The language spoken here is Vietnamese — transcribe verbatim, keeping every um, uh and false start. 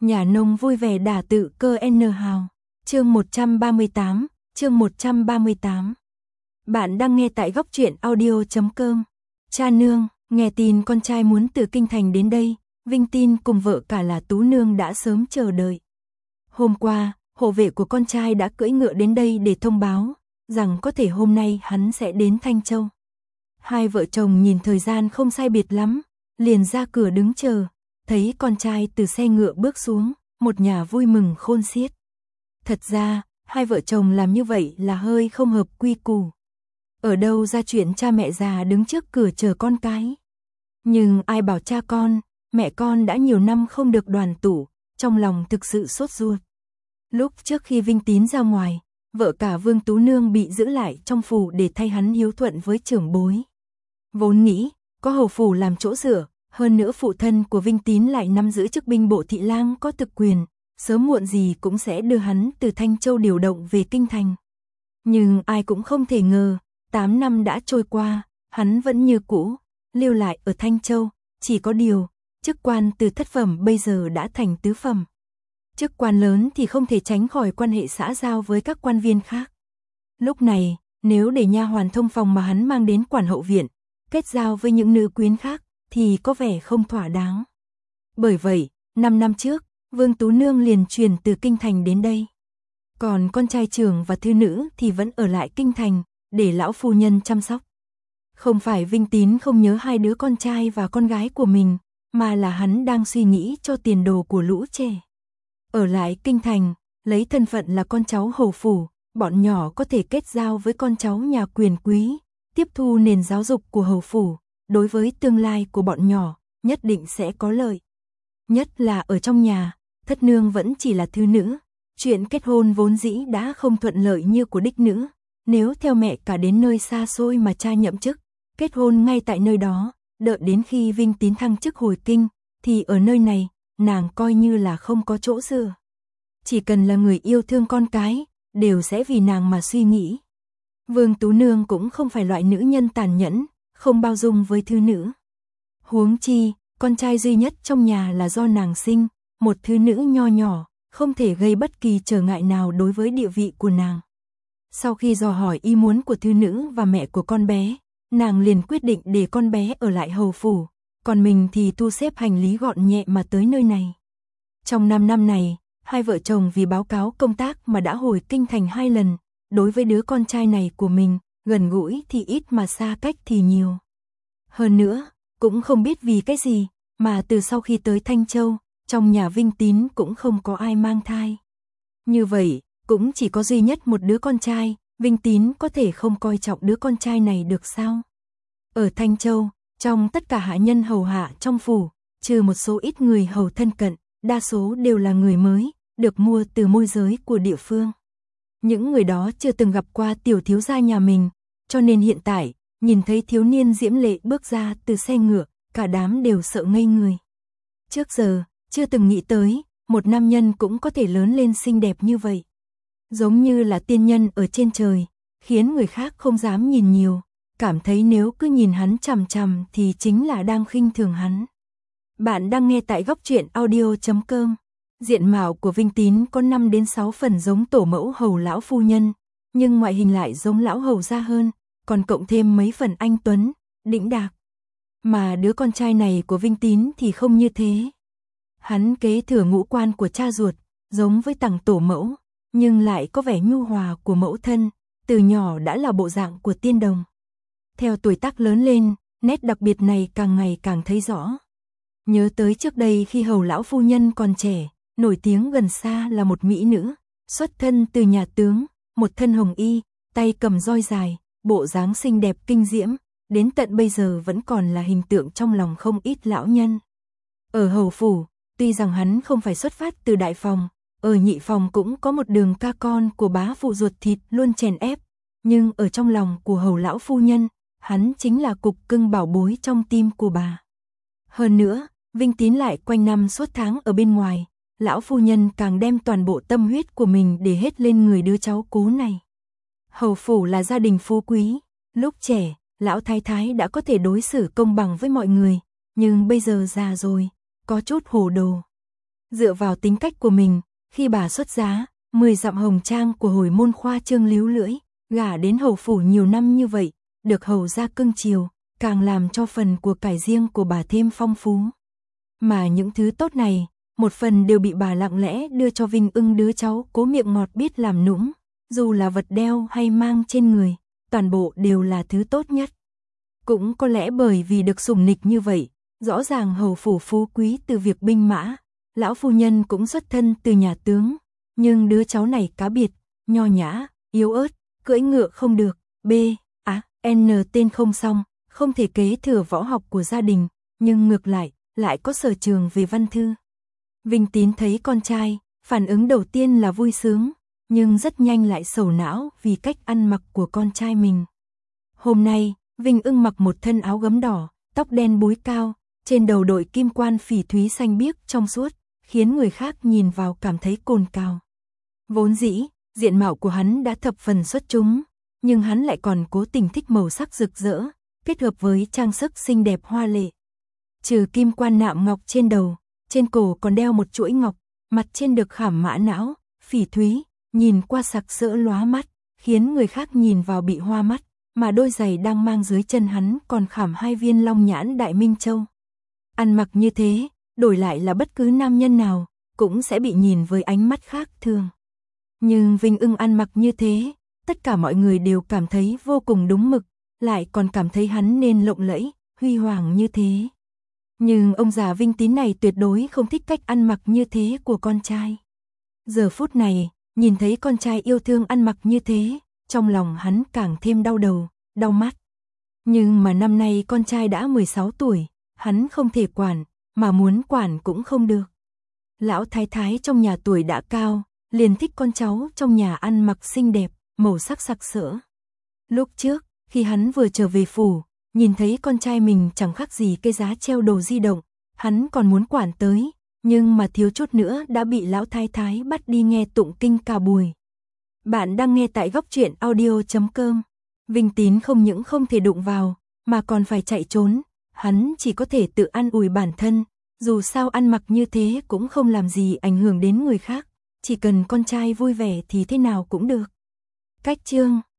Nhà nông vui vẻ đả tự cơ N hào. Chương một trăm ba mươi tám, chương một trăm ba mươi tám. Bạn đang nghe tại góc truyện audio chấm com. Cha nương, nghe tin con trai muốn từ kinh thành đến đây, Vinh Tin cùng vợ cả là Tú nương đã sớm chờ đợi. Hôm qua, hộ vệ của con trai đã cưỡi ngựa đến đây để thông báo rằng có thể hôm nay hắn sẽ đến Thanh Châu. Hai vợ chồng nhìn thời gian không sai biệt lắm, liền ra cửa đứng chờ, thấy con trai từ xe ngựa bước xuống, một nhà vui mừng khôn xiết. Thật ra, hai vợ chồng làm như vậy là hơi không hợp quy củ. Ở đâu ra chuyện cha mẹ già đứng trước cửa chờ con cái. Nhưng ai bảo cha con, mẹ con đã nhiều năm không được đoàn tụ, trong lòng thực sự sốt ruột. Lúc trước khi Vinh Tín ra ngoài, vợ cả Vương Tú Nương bị giữ lại trong phủ để thay hắn hiếu thuận với trưởng bối. Vốn nghĩ, có hầu phủ làm chỗ dựa, hơn nữa phụ thân của Vinh Tín lại nắm giữ chức binh bộ thị lang có thực quyền, sớm muộn gì cũng sẽ đưa hắn từ Thanh Châu điều động về kinh thành. Nhưng ai cũng không thể ngờ, tám năm đã trôi qua, hắn vẫn như cũ, lưu lại ở Thanh Châu, chỉ có điều, chức quan từ thất phẩm bây giờ đã thành tứ phẩm. Chức quan lớn thì không thể tránh khỏi quan hệ xã giao với các quan viên khác. Lúc này, nếu để nha hoàn thông phòng mà hắn mang đến quản hậu viện, kết giao với những nữ quyến khác, thì có vẻ không thỏa đáng. Bởi vậy, năm năm trước, Vương Tú Nương liền truyền từ kinh thành đến đây. Còn con trai trưởng và thư nữ thì vẫn ở lại kinh thành, để lão phu nhân chăm sóc. Không phải Vinh Tín không nhớ hai đứa con trai và con gái của mình, mà là hắn đang suy nghĩ cho tiền đồ của lũ trẻ. Ở lại kinh thành, lấy thân phận là con cháu hầu phủ, bọn nhỏ có thể kết giao với con cháu nhà quyền quý, tiếp thu nền giáo dục của hầu phủ, đối với tương lai của bọn nhỏ, nhất định sẽ có lợi. Nhất là ở trong nhà, thất nương vẫn chỉ là thư nữ, chuyện kết hôn vốn dĩ đã không thuận lợi như của đích nữ, nếu theo mẹ cả đến nơi xa xôi mà cha nhậm chức, kết hôn ngay tại nơi đó, đợi đến khi Vinh Tín thăng chức hồi kinh, thì ở nơi này, nàng coi như là không có chỗ dựa. Chỉ cần là người yêu thương con cái, đều sẽ vì nàng mà suy nghĩ. Vương Tú Nương cũng không phải loại nữ nhân tàn nhẫn, không bao dung với thư nữ. Huống chi, con trai duy nhất trong nhà là do nàng sinh, một thư nữ nho nhỏ, không thể gây bất kỳ trở ngại nào đối với địa vị của nàng. Sau khi dò hỏi ý muốn của thư nữ và mẹ của con bé, nàng liền quyết định để con bé ở lại hầu phủ, còn mình thì thu xếp hành lý gọn nhẹ mà tới nơi này. Trong năm năm này, hai vợ chồng vì báo cáo công tác mà đã hồi kinh thành hai lần, đối với đứa con trai này của mình, gần gũi thì ít mà xa cách thì nhiều. Hơn nữa, cũng không biết vì cái gì, mà từ sau khi tới Thanh Châu, trong nhà Vinh Tín cũng không có ai mang thai. Như vậy, cũng chỉ có duy nhất một đứa con trai, Vinh Tín có thể không coi trọng đứa con trai này được sao? Ở Thanh Châu, trong tất cả hạ nhân hầu hạ trong phủ, trừ một số ít người hầu thân cận, đa số đều là người mới, được mua từ môi giới của địa phương. Những người đó chưa từng gặp qua tiểu thiếu gia nhà mình, cho nên hiện tại, nhìn thấy thiếu niên diễm lệ bước ra từ xe ngựa, cả đám đều sợ ngây người. Trước giờ, chưa từng nghĩ tới, một nam nhân cũng có thể lớn lên xinh đẹp như vậy. Giống như là tiên nhân ở trên trời, khiến người khác không dám nhìn nhiều, cảm thấy nếu cứ nhìn hắn chằm chằm thì chính là đang khinh thường hắn. Bạn đang nghe tại góc truyện audio chấm com. Diện mạo của Vinh Tín có năm đến sáu phần giống tổ mẫu hầu lão phu nhân, nhưng ngoại hình lại giống lão hầu gia hơn, còn cộng thêm mấy phần anh tuấn, đĩnh đạc. Mà đứa con trai này của Vinh Tín thì không như thế. Hắn kế thừa ngũ quan của cha ruột, giống với tằng tổ mẫu, nhưng lại có vẻ nhu hòa của mẫu thân, từ nhỏ đã là bộ dạng của tiên đồng. Theo tuổi tác lớn lên, nét đặc biệt này càng ngày càng thấy rõ. Nhớ tới trước đây khi hầu lão phu nhân còn trẻ, nổi tiếng gần xa là một mỹ nữ, xuất thân từ nhà tướng, một thân hồng y, tay cầm roi dài, bộ dáng xinh đẹp kinh diễm, đến tận bây giờ vẫn còn là hình tượng trong lòng không ít lão nhân. Ở hầu phủ, tuy rằng hắn không phải xuất phát từ đại phòng, ở nhị phòng cũng có một đường ca con của bá phụ ruột thịt luôn chèn ép, nhưng ở trong lòng của hầu lão phu nhân, hắn chính là cục cưng bảo bối trong tim của bà. Hơn nữa, Vinh Tín lại quanh năm suốt tháng ở bên ngoài, lão phu nhân càng đem toàn bộ tâm huyết của mình để hết lên người đứa cháu cố này. Hầu phủ là gia đình phú quý, lúc trẻ, lão thái thái đã có thể đối xử công bằng với mọi người, nhưng bây giờ già rồi, có chút hồ đồ. Dựa vào tính cách của mình, khi bà xuất giá, mười dặm hồng trang của hồi môn khoa trương líu lưỡi, gả đến hầu phủ nhiều năm như vậy, được hầu gia cưng chiều, càng làm cho phần của cải riêng của bà thêm phong phú. Mà những thứ tốt này, một phần đều bị bà lặng lẽ đưa cho Vinh Ưng đứa cháu cố miệng ngọt biết làm nũng, dù là vật đeo hay mang trên người, toàn bộ đều là thứ tốt nhất. Cũng có lẽ bởi vì được sủng nịch như vậy, rõ ràng hầu phủ phú quý từ việc binh mã, lão phu nhân cũng xuất thân từ nhà tướng, nhưng đứa cháu này cá biệt, nho nhã, yếu ớt, cưỡi ngựa không được, b, á, n tên không xong, không thể kế thừa võ học của gia đình, nhưng ngược lại, lại có sở trường về văn thư. Vinh Tín thấy con trai, phản ứng đầu tiên là vui sướng, nhưng rất nhanh lại sầu não vì cách ăn mặc của con trai mình. Hôm nay, Vinh Ưng mặc một thân áo gấm đỏ, tóc đen búi cao, trên đầu đội kim quan phỉ thúy xanh biếc trong suốt, khiến người khác nhìn vào cảm thấy cồn cào. Vốn dĩ, diện mạo của hắn đã thập phần xuất chúng, nhưng hắn lại còn cố tình thích màu sắc rực rỡ, kết hợp với trang sức xinh đẹp hoa lệ. Trừ kim quan nạm ngọc trên đầu, trên cổ còn đeo một chuỗi ngọc, mặt trên được khảm mã não, phỉ thúy, nhìn qua sặc sỡ lóa mắt, khiến người khác nhìn vào bị hoa mắt, mà đôi giày đang mang dưới chân hắn còn khảm hai viên long nhãn đại minh châu. Ăn mặc như thế, đổi lại là bất cứ nam nhân nào, cũng sẽ bị nhìn với ánh mắt khác thường. Nhưng Vinh Ưng ăn mặc như thế, tất cả mọi người đều cảm thấy vô cùng đúng mực, lại còn cảm thấy hắn nên lộng lẫy, huy hoàng như thế. Nhưng ông già Vinh Tín này tuyệt đối không thích cách ăn mặc như thế của con trai. Giờ phút này, nhìn thấy con trai yêu thương ăn mặc như thế, trong lòng hắn càng thêm đau đầu, đau mắt. Nhưng mà năm nay con trai đã mười sáu tuổi, hắn không thể quản, mà muốn quản cũng không được. Lão thái thái trong nhà tuổi đã cao, liền thích con cháu trong nhà ăn mặc xinh đẹp, màu sắc sặc sỡ. Lúc trước, khi hắn vừa trở về phủ, nhìn thấy con trai mình chẳng khác gì cái giá treo đồ di động, hắn còn muốn quản tới, nhưng mà thiếu chút nữa đã bị lão thái thái bắt đi nghe tụng kinh cả buổi. Bạn đang nghe tại góc truyện audio chấm com. Vinh Tín không những không thể đụng vào, mà còn phải chạy trốn, hắn chỉ có thể tự an ủi bản thân, dù sao ăn mặc như thế cũng không làm gì ảnh hưởng đến người khác, chỉ cần con trai vui vẻ thì thế nào cũng được. Cách chương